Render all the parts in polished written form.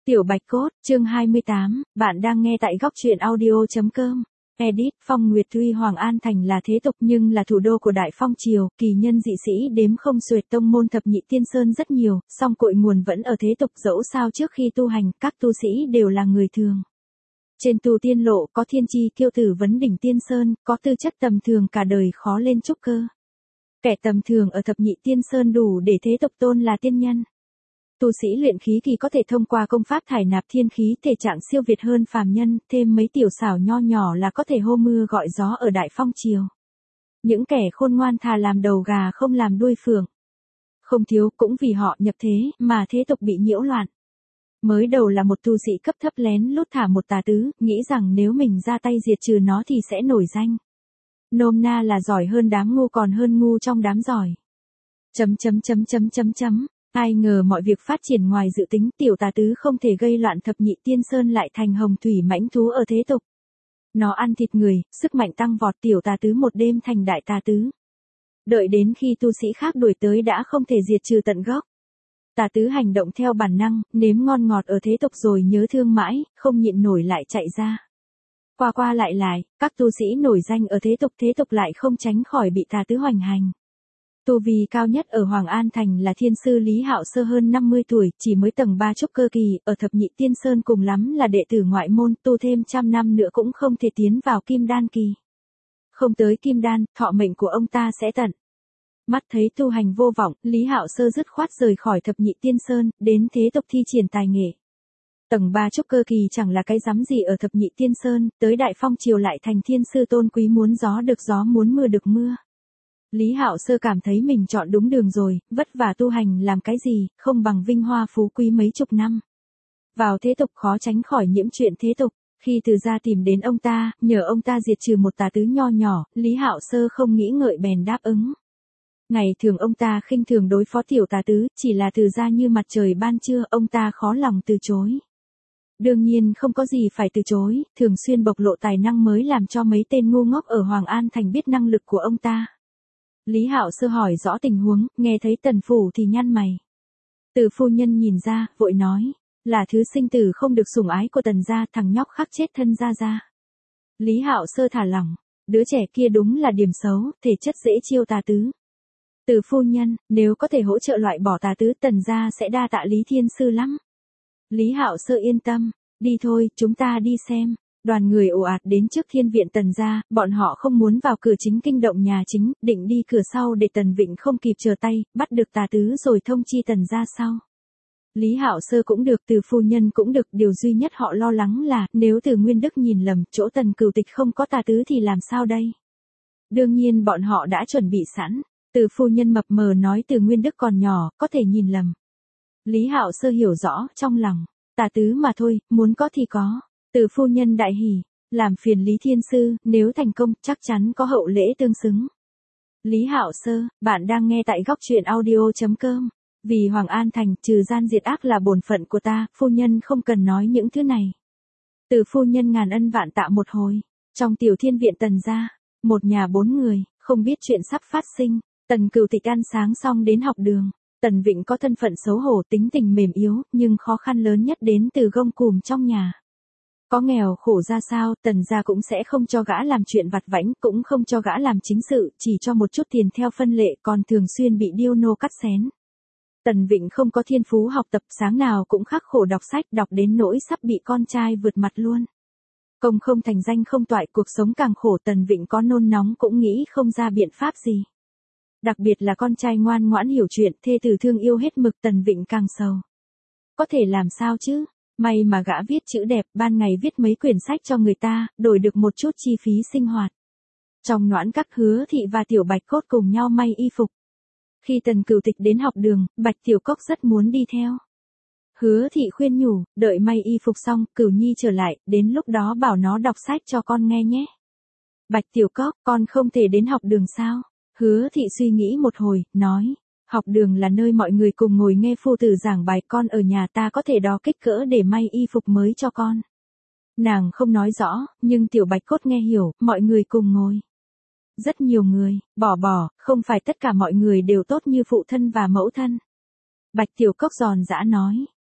Tiểu Bạch Cốt, chương 28, bạn đang nghe tại góc truyện audio.com. Edit, Phong Nguyệt tuy Hoàng An Thành là thế tục nhưng là thủ đô của Đại Phong Triều, kỳ nhân dị sĩ đếm không xuệt, tông môn thập nhị tiên sơn rất nhiều, song cội nguồn vẫn ở thế tục. Dẫu sao trước khi tu hành, các tu sĩ đều là người thường. Trên tu tiên lộ có thiên chi kiêu tử vấn đỉnh tiên sơn, có tư chất tầm thường cả đời khó lên trúc cơ. Kẻ tầm thường ở thập nhị tiên sơn đủ để thế tục tôn là tiên nhân. Tu sĩ luyện khí kỳ có thể thông qua công pháp thải nạp thiên khí, thể trạng siêu việt hơn phàm nhân, thêm mấy tiểu xảo nho nhỏ là có thể hô mưa gọi gió ở Đại Phong Triều. Những kẻ khôn ngoan thà làm đầu gà không làm đuôi phượng. Không thiếu cũng vì họ nhập thế mà thế tục bị nhiễu loạn. Mới đầu là một tu sĩ cấp thấp lén lút thả một tà tứ, nghĩ rằng nếu mình ra tay diệt trừ nó thì sẽ nổi danh. Nôm na là giỏi hơn đám ngu còn hơn ngu trong đám giỏi. Ai ngờ mọi việc phát triển ngoài dự tính, tiểu tà tứ không thể gây loạn thập nhị tiên sơn lại thành hồng thủy mãnh thú ở thế tục. Nó ăn thịt người, sức mạnh tăng vọt, tiểu tà tứ một đêm thành đại tà tứ. Đợi đến khi tu sĩ khác đuổi tới đã không thể diệt trừ tận gốc. Tà tứ hành động theo bản năng, nếm ngon ngọt ở thế tục rồi nhớ thương mãi, không nhịn nổi lại chạy ra. Qua lại, các tu sĩ nổi danh ở thế tục lại không tránh khỏi bị tà tứ hoành hành. Tu vi cao nhất ở Hoàng An Thành là thiên sư Lý Hạo Sơ hơn 50 tuổi, chỉ mới tầng 3 trúc cơ kỳ, ở thập nhị tiên sơn cùng lắm là đệ tử ngoại môn, tu thêm 100 năm nữa cũng không thể tiến vào kim đan kỳ. Không tới kim đan, thọ mệnh của ông ta sẽ tận. Mắt thấy tu hành vô vọng, Lý Hạo Sơ dứt khoát rời khỏi thập nhị tiên sơn, đến thế tục thi triển tài nghệ. Tầng 3 trúc cơ kỳ chẳng là cái rắm gì ở thập nhị tiên sơn, tới Đại Phong Triều lại thành thiên sư tôn quý, muốn gió được gió muốn mưa được mưa. Lý Hạo Sơ cảm thấy mình chọn đúng đường rồi, vất vả tu hành làm cái gì, không bằng vinh hoa phú quý mấy chục năm. Vào thế tục khó tránh khỏi nhiễm chuyện thế tục, khi Từ gia tìm đến ông ta, nhờ ông ta diệt trừ một tà tứ nho nhỏ, Lý Hạo Sơ không nghĩ ngợi bèn đáp ứng. Ngày thường ông ta khinh thường đối phó tiểu tà tứ, chỉ là Từ gia như mặt trời ban trưa, ông ta khó lòng từ chối. Đương nhiên không có gì phải từ chối, thường xuyên bộc lộ tài năng mới làm cho mấy tên ngu ngốc ở Hoàng An Thành biết năng lực của ông ta. Lý Hạo Sơ hỏi rõ tình huống, nghe thấy Tần phủ thì nhăn mày. Từ phu nhân nhìn ra, vội nói, là thứ sinh tử không được sủng ái của Tần gia, thằng nhóc khắc chết thân gia gia. Lý Hạo Sơ thả lỏng, đứa trẻ kia đúng là điểm xấu, thể chất dễ chiêu tà tứ. Từ phu nhân, nếu có thể hỗ trợ loại bỏ tà tứ, Tần gia sẽ đa tạ Lý Thiên sư lắm. Lý Hạo Sơ yên tâm, đi thôi, chúng ta đi xem. Đoàn người ồ ạt đến trước thiên viện Tần gia, bọn họ không muốn vào cửa chính kinh động nhà chính, định đi cửa sau để Tần Vịnh không kịp trở tay, bắt được tà tứ rồi thông chi Tần gia sau. Lý Hạo Sơ cũng được, Từ phu nhân cũng được, điều duy nhất họ lo lắng là, nếu Từ Nguyên Đức nhìn lầm, chỗ Tần Cửu Tịch không có tà tứ thì làm sao đây? Đương nhiên bọn họ đã chuẩn bị sẵn, Từ phu nhân mập mờ nói Từ Nguyên Đức còn nhỏ, có thể nhìn lầm. Lý Hạo Sơ hiểu rõ, trong lòng, tà tứ mà thôi, muốn có thì có. Từ phu nhân đại hỉ, làm phiền Lý Thiên sư, nếu thành công, chắc chắn có hậu lễ tương xứng. Lý Hạo Sơ, bạn đang nghe tại góc truyện audio.com. Vì Hoàng An Thành, trừ gian diệt ác là bổn phận của ta, phu nhân không cần nói những thứ này. Từ phu nhân ngàn ân vạn tạ một hồi. Trong tiểu thiên viện Tần gia, một nhà 4 người, không biết chuyện sắp phát sinh. Tần Cửu Tịch ăn sáng xong đến học đường. Tần Vịnh có thân phận xấu hổ, tính tình mềm yếu, nhưng khó khăn lớn nhất đến từ gông cùm trong nhà. Có nghèo khổ ra sao, Tần gia cũng sẽ không cho gã làm chuyện vặt vãnh, cũng không cho gã làm chính sự, chỉ cho một chút tiền theo phân lệ, còn thường xuyên bị điêu nô cắt xén. Tần Vịnh không có thiên phú học tập, sáng nào cũng khắc khổ đọc sách, đọc đến nỗi sắp bị con trai vượt mặt luôn. Công không thành danh không toại, cuộc sống càng khổ, Tần Vịnh có nôn nóng cũng nghĩ không ra biện pháp gì. Đặc biệt là con trai ngoan ngoãn hiểu chuyện, thê tử thương yêu hết mực, Tần Vịnh càng sầu. Có thể làm sao chứ? May mà gã viết chữ đẹp, ban ngày viết mấy quyển sách cho người ta, đổi được một chút chi phí sinh hoạt. Trong Noãn Các, Hứa Thị và Tiểu Bạch Cốt cùng nhau may y phục. Khi Tần Cửu Tịch đến học đường, Bạch Tiểu Cốc rất muốn đi theo. Hứa Thị khuyên nhủ, đợi may y phục xong, Cửu Nhi trở lại, đến lúc đó bảo nó đọc sách cho con nghe nhé. Bạch Tiểu Cốc, con không thể đến học đường sao? Hứa Thị suy nghĩ một hồi, nói. Học đường là nơi mọi người cùng ngồi nghe phu tử giảng bài, con ở nhà ta có thể đo kích cỡ để may y phục mới cho con. Nàng không nói rõ, nhưng Tiểu Bạch Cốt nghe hiểu, mọi người cùng ngồi. Rất nhiều người, bỏ, không phải tất cả mọi người đều tốt như phụ thân và mẫu thân. Bạch Tiểu Cốc giòn giã nói,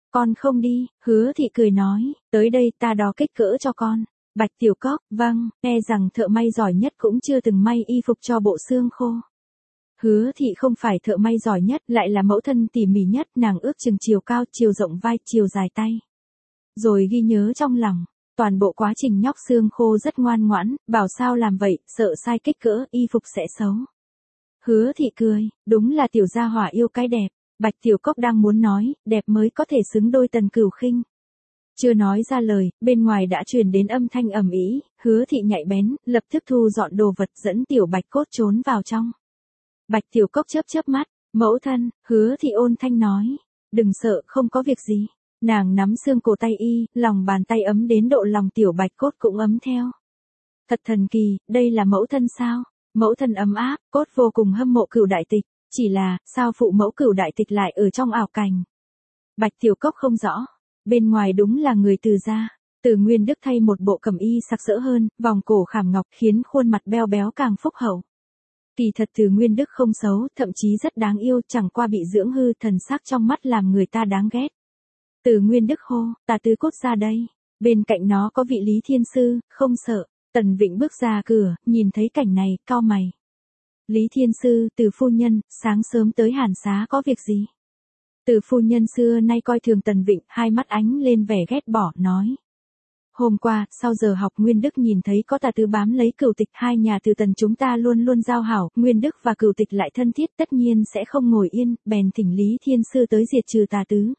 Con không đi, Hứa Thị cười nói, tới đây ta đo kích cỡ cho con. Bạch Tiểu Cốc, vâng, e rằng thợ may giỏi nhất cũng chưa từng may y phục cho bộ xương khô. Hứa Thị không phải thợ may giỏi nhất, lại là mẫu thân tỉ mỉ nhất, nàng ước chừng chiều cao, chiều rộng vai, chiều dài tay. Rồi ghi nhớ trong lòng, toàn bộ quá trình nhóc xương khô rất ngoan ngoãn, bảo sao làm vậy, sợ sai kích cỡ, y phục sẽ xấu. Hứa Thị cười, đúng là tiểu gia hỏa yêu cái đẹp. Bạch Tiểu Cốc đang muốn nói, đẹp mới có thể xứng đôi Tần Cửu Khinh. Chưa nói ra lời, bên ngoài đã truyền đến âm thanh ầm ĩ, Hứa Thị nhạy bén, lập tức thu dọn đồ vật dẫn Tiểu Bạch Cốt trốn vào trong. Bạch Tiểu Cốc chớp chớp mắt, mẫu thân, Hứa Thị ôn thanh nói, đừng sợ, không có việc gì. Nàng nắm xương cổ tay y, lòng bàn tay ấm đến độ lòng Tiểu Bạch Cốt cũng ấm theo. Thật thần kỳ, đây là mẫu thân sao? Mẫu thân ấm áp, Cốt vô cùng hâm mộ Cửu Đại Tịch, chỉ là, sao phụ mẫu Cửu Đại Tịch lại ở trong ảo cảnh? Bạch Tiểu Cốc không rõ, bên ngoài đúng là người Từ gia. Từ Nguyên Đức thay một bộ cẩm y sặc sỡ hơn, vòng cổ khảm ngọc khiến khuôn mặt beo béo càng phúc hậu. Kỳ thật Từ Nguyên Đức không xấu, thậm chí rất đáng yêu, chẳng qua bị dưỡng hư, thần sắc trong mắt làm người ta đáng ghét. Từ Nguyên Đức hô, Tà Tứ Cốt ra đây. Bên cạnh nó có vị Lý Thiên Sư, không sợ. Tần Vịnh bước ra cửa, nhìn thấy cảnh này, cau mày. Lý Thiên Sư, Từ phu nhân, sáng sớm tới Hàn Xá có việc gì? Từ phu nhân xưa nay coi thường Tần Vịnh, hai mắt ánh lên vẻ ghét bỏ, nói. Hôm qua, sau giờ học Nguyên Đức nhìn thấy có Tà Tứ bám lấy Cửu Tịch, hai nhà Từ Tần chúng ta luôn luôn giao hảo, Nguyên Đức và Cửu Tịch lại thân thiết, tất nhiên sẽ không ngồi yên, bèn thỉnh Lý Thiên Sư tới diệt trừ Tà Tứ.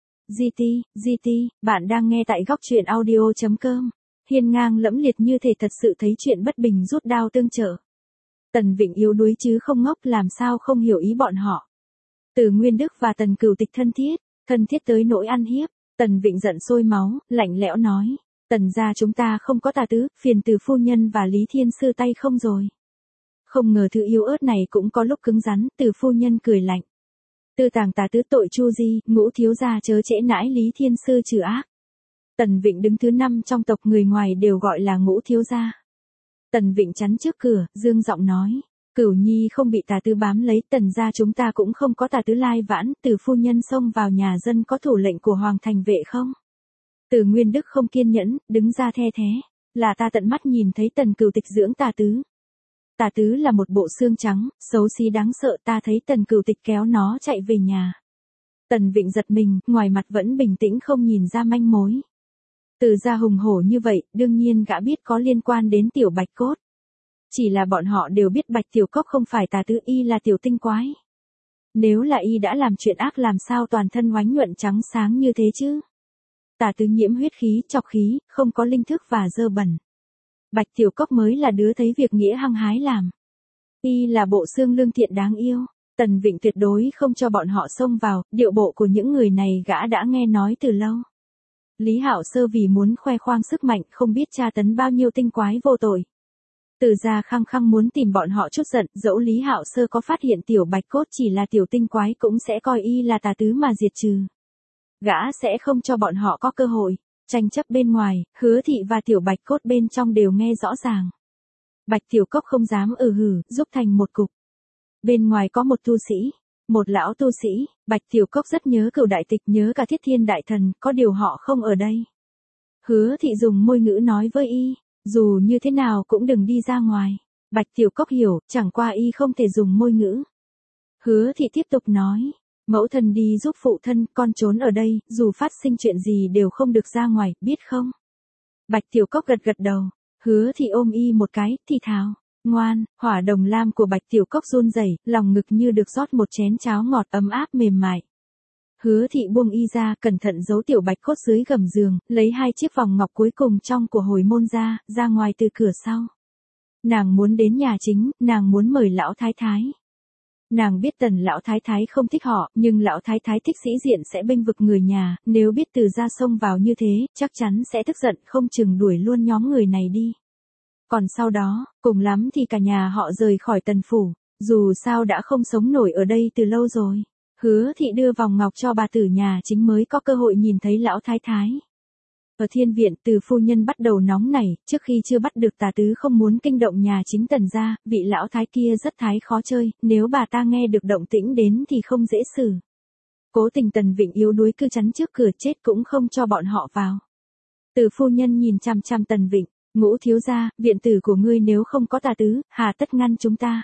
GT, bạn đang nghe tại góc truyện audio.com. Hiên ngang lẫm liệt như thể thật sự thấy chuyện bất bình rút đao tương trợ. Tần Vịnh yếu đuối chứ không ngốc, làm sao không hiểu ý bọn họ. Từ Nguyên Đức và Tần Cửu Tịch thân thiết tới nỗi ăn hiếp. Tần Vịnh giận sôi máu, lạnh lẽo nói, Tần gia chúng ta không có Tà Tứ, phiền Từ phu nhân và Lý Thiên Sư tay không rồi. Không ngờ thứ yếu ớt này cũng có lúc cứng rắn, Từ phu nhân cười lạnh. Tư tàng Tà Tứ tội Chu Di, Ngũ thiếu gia chớ trễ nãi Lý Thiên Sư trừ ác. Tần Vịnh đứng thứ 5 trong tộc, người ngoài đều gọi là Ngũ thiếu gia. Tần Vịnh chắn trước cửa, dương giọng nói, Cửu Nhi không bị Tà Tứ bám lấy, Tần gia chúng ta cũng không có Tà Tứ lai vãn, Từ phu nhân xông vào nhà dân có thủ lệnh của Hoàng thành vệ không? Từ Nguyên Đức không kiên nhẫn, đứng ra the thế, là ta tận mắt nhìn thấy Tần Cửu Tịch dưỡng Tà Tứ. Tà Tứ là một bộ xương trắng, xấu xí đáng sợ, ta thấy Tần Cửu Tịch kéo nó chạy về nhà. Tần Vịnh giật mình, ngoài mặt vẫn bình tĩnh không nhìn ra manh mối. Từ gia hùng hổ như vậy, đương nhiên gã biết có liên quan đến Tiểu Bạch Cốt. Chỉ là bọn họ đều biết Bạch Tiểu Cốc không phải Tà Tứ, y là tiểu tinh quái. Nếu là y đã làm chuyện ác làm sao toàn thân oánh nhuận trắng sáng như thế chứ? Tà Tứ nhiễm huyết khí, trọc khí, không có linh thức và dơ bẩn. Bạch Tiểu Cốc mới là đứa thấy việc nghĩa hăng hái làm. Y là bộ xương lương thiện đáng yêu. Tần Vịnh tuyệt đối không cho bọn họ xông vào, điệu bộ của những người này gã đã nghe nói từ lâu. Lý Hạo Sơ vì muốn khoe khoang sức mạnh không biết tra tấn bao nhiêu tinh quái vô tội. Từ gia khăng khăng muốn tìm bọn họ chút giận, dẫu Lý Hạo Sơ có phát hiện Tiểu Bạch Cốt chỉ là tiểu tinh quái cũng sẽ coi y là Tà Tứ mà diệt trừ. Gã sẽ không cho bọn họ có cơ hội. Tranh chấp bên ngoài, Hứa Thị và Tiểu Bạch Cốt bên trong đều nghe rõ ràng. Bạch Tiểu Cốc không dám giúp thành một cục. Bên ngoài có một tu sĩ, một lão tu sĩ, Bạch Tiểu Cốc rất nhớ Cửu Đại Tịch, nhớ cả Thiết Thiên Đại Thần, có điều họ không ở đây. Hứa Thị dùng môi ngữ nói với y, dù như thế nào cũng đừng đi ra ngoài. Bạch Tiểu Cốc hiểu, chẳng qua y không thể dùng môi ngữ. Hứa Thị tiếp tục nói, mẫu thân đi giúp phụ thân, con trốn ở đây, dù phát sinh chuyện gì đều không được ra ngoài, biết không? Bạch Tiểu Cốc gật gật đầu, Hứa Thị ôm y một cái, thì thào, ngoan. Hỏa đồng lam của Bạch Tiểu Cốc run rẩy, lòng ngực như được rót một chén cháo ngọt ấm áp mềm mại. Hứa Thị buông y ra, cẩn thận giấu Tiểu Bạch Cốt dưới gầm giường, lấy 2 chiếc vòng ngọc cuối cùng trong của hồi môn ra ngoài từ cửa sau. Nàng muốn đến nhà chính, nàng muốn mời lão thái thái. Nàng biết Tần lão thái thái không thích họ, nhưng lão thái thái thích sĩ diện sẽ bênh vực người nhà, nếu biết Từ gia xông vào như thế, chắc chắn sẽ tức giận, không chừng đuổi luôn nhóm người này đi. Còn sau đó, cùng lắm thì cả nhà họ rời khỏi Tần phủ, dù sao đã không sống nổi ở đây từ lâu rồi. Hứa Thị đưa vòng ngọc cho bà tử nhà chính mới có cơ hội nhìn thấy lão thái thái. Ở thiên viện, Từ phu nhân bắt đầu nóng nảy, trước khi chưa bắt được Tà Tứ không muốn kinh động nhà chính Tần gia, vị lão thái kia rất thái khó chơi, nếu bà ta nghe được động tĩnh đến thì không dễ xử. Cố tình Tần Vịnh yếu đuối cứ chắn trước cửa chết cũng không cho bọn họ vào. Từ phu nhân nhìn chằm chằm Tần Vịnh, Ngũ thiếu gia, viện tử của ngươi nếu không có tà tứ, hà tất ngăn chúng ta.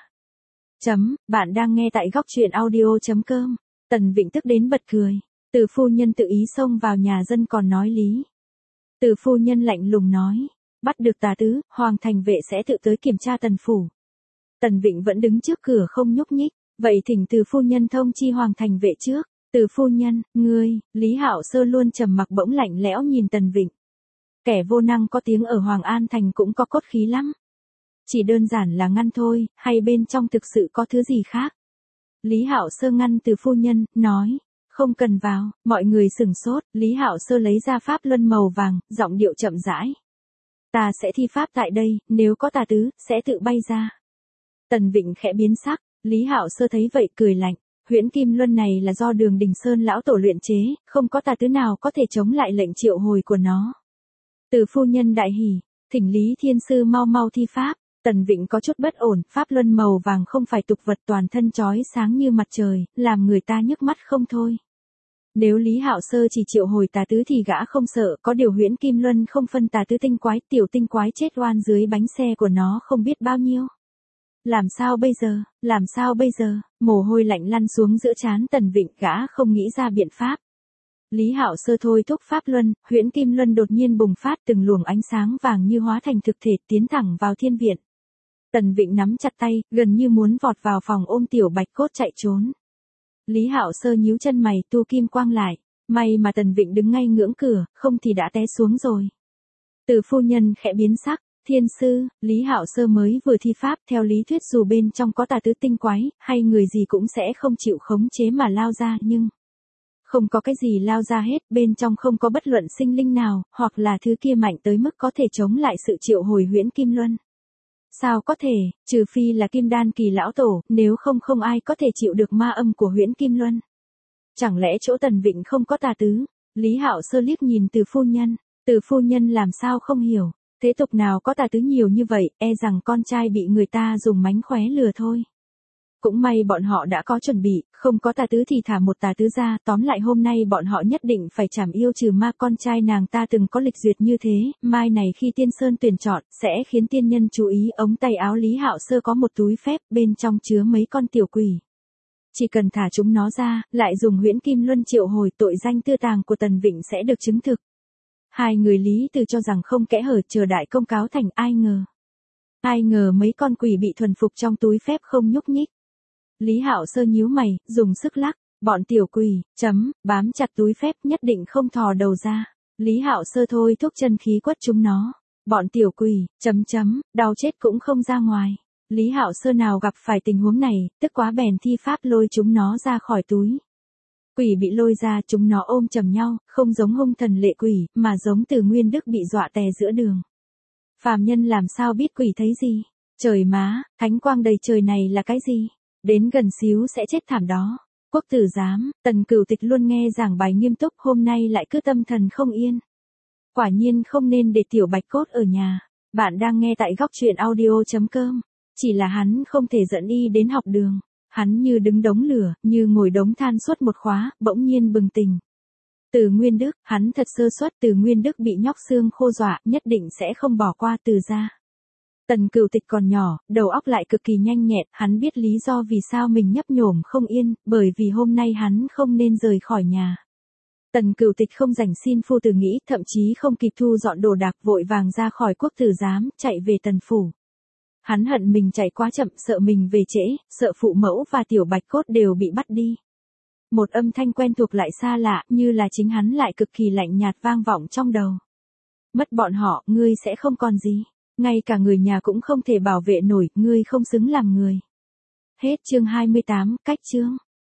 Bạn đang nghe tại góc truyện audio.com. Tần Vịnh tức đến bật cười. Từ phu nhân tự ý xông vào nhà dân còn nói lý. Từ phu nhân lạnh lùng nói, bắt được tà tứ, Hoàng thành vệ sẽ tự tới kiểm tra Tần phủ. Tần Vịnh vẫn đứng trước cửa không nhúc nhích, vậy thỉnh từ phu nhân thông chi Hoàng thành vệ trước. Từ phu nhân, ngươi, Lý Hạo Sơ luôn trầm mặc bỗng lạnh lẽo nhìn Tần Vịnh. Kẻ vô năng có tiếng ở Hoàng An thành cũng có cốt khí lắm. Chỉ đơn giản là ngăn thôi, hay bên trong thực sự có thứ gì khác? Lý Hạo Sơ ngăn từ phu nhân, nói, không cần vào, mọi người sửng sốt, Lý Hạo Sơ lấy ra pháp luân màu vàng, giọng điệu chậm rãi. Ta sẽ thi pháp tại đây, nếu có tà tứ, sẽ tự bay ra. Tần Vịnh khẽ biến sắc, Lý Hạo Sơ thấy vậy cười lạnh, huyễn kim luân này là do Đường Đình Sơn lão tổ luyện chế, không có tà tứ nào có thể chống lại lệnh triệu hồi của nó. Từ phu nhân đại hỉ, thỉnh Lý Thiên Sư mau mau thi pháp. Tần Vịnh có chút bất ổn, pháp luân màu vàng không phải tục vật toàn thân chói sáng như mặt trời, làm người ta nhức mắt không thôi. Nếu Lý Hạo Sơ chỉ triệu hồi tà tứ thì gã không sợ, có điều huyễn kim luân không phân tà tứ tinh quái, tiểu tinh quái chết oan dưới bánh xe của nó không biết bao nhiêu. Làm sao bây giờ, mồ hôi lạnh lăn xuống giữa trán Tần Vịnh, gã không nghĩ ra biện pháp. Lý Hạo Sơ thôi thúc pháp luân, huyễn kim luân đột nhiên bùng phát, từng luồng ánh sáng vàng như hóa thành thực thể tiến thẳng vào thiên viện. Tần Vịnh nắm chặt tay, gần như muốn vọt vào phòng ôm tiểu bạch cốt chạy trốn. Lý Hạo Sơ nhíu chân mày, tu kim quang lại, may mà Tần Vịnh đứng ngay ngưỡng cửa, không thì đã té xuống rồi. Từ phu nhân khẽ biến sắc, Thiên sư, Lý Hạo Sơ mới vừa thi pháp, theo lý thuyết dù bên trong có tà tứ tinh quái, hay người gì cũng sẽ không chịu khống chế mà lao ra, nhưng không có cái gì lao ra hết, bên trong không có bất luận sinh linh nào, hoặc là thứ kia mạnh tới mức có thể chống lại sự triệu hồi huyễn kim luân. Sao có thể, trừ phi là Kim Đan kỳ lão tổ, nếu không ai có thể chịu được ma âm của huyễn kim luân. Chẳng lẽ chỗ Tần Vịnh không có tà tứ? Lý Hạo Sơ liếc nhìn Từ phu nhân làm sao không hiểu, thế tục nào có tà tứ nhiều như vậy, e rằng con trai bị người ta dùng mánh khóe lừa thôi. Cũng may bọn họ đã có chuẩn bị, không có tà tứ thì thả một tà tứ ra, tóm lại hôm nay bọn họ nhất định phải trảm yêu trừ ma, con trai nàng ta từng có lịch duyệt như thế, mai này khi Tiên Sơn tuyển chọn, sẽ khiến tiên nhân chú ý. Ống tay áo Lý Hạo Sơ có một túi phép, bên trong chứa mấy con tiểu quỷ. Chỉ cần thả chúng nó ra, lại dùng huyễn kim luân triệu hồi, tội danh tư tàng của Tần Vịnh sẽ được chứng thực. Hai người Lý Từ cho rằng không kẽ hở, chờ đại công cáo thành, ai ngờ mấy con quỷ bị thuần phục trong túi phép không nhúc nhích. Lý Hạo Sơ nhíu mày, dùng sức lắc, bọn tiểu quỷ, bám chặt túi phép nhất định không thò đầu ra. Lý Hạo Sơ thôi thúc chân khí quất chúng nó. Bọn tiểu quỷ, đau chết cũng không ra ngoài. Lý Hạo Sơ nào gặp phải tình huống này, tức quá bèn thi pháp lôi chúng nó ra khỏi túi. Quỷ bị lôi ra, chúng nó ôm chầm nhau, không giống hung thần lệ quỷ, mà giống Từ Nguyên Đức bị dọa tè giữa đường. Phàm nhân làm sao biết quỷ thấy gì? Trời má, thánh quang đầy trời này là cái gì? Đến gần xíu sẽ chết thảm đó. Quốc tử giám, Tần Cửu Tịch luôn nghe giảng bài nghiêm túc, hôm nay lại cứ tâm thần không yên. Quả nhiên không nên để tiểu bạch cốt ở nhà. Bạn đang nghe tại góc truyện audio.com. Chỉ là hắn không thể dẫn y đến học đường. Hắn như đứng đống lửa, như ngồi đống than suốt một khóa, bỗng nhiên bừng tỉnh. Từ Nguyên Đức, hắn thật sơ suất, Từ Nguyên Đức bị nhóc xương khô dọa, nhất định sẽ không bỏ qua Từ gia. Tần Cửu Tịch còn nhỏ, đầu óc lại cực kỳ nhanh nhẹn, hắn biết lý do vì sao mình nhấp nhổm không yên, bởi vì hôm nay hắn không nên rời khỏi nhà. Tần Cửu Tịch không rảnh xin phu tử nghĩ, thậm chí không kịp thu dọn đồ đạc, vội vàng ra khỏi quốc tử giám, chạy về Tần phủ. Hắn hận mình chạy quá chậm, sợ mình về trễ, sợ phụ mẫu và tiểu bạch cốt đều bị bắt đi. Một âm thanh quen thuộc lại xa lạ, như là chính hắn lại cực kỳ lạnh nhạt vang vọng trong đầu. Mất bọn họ, ngươi sẽ không còn gì. Ngay cả người nhà cũng không thể bảo vệ nổi, ngươi không xứng làm người. Hết chương 28, cách chương.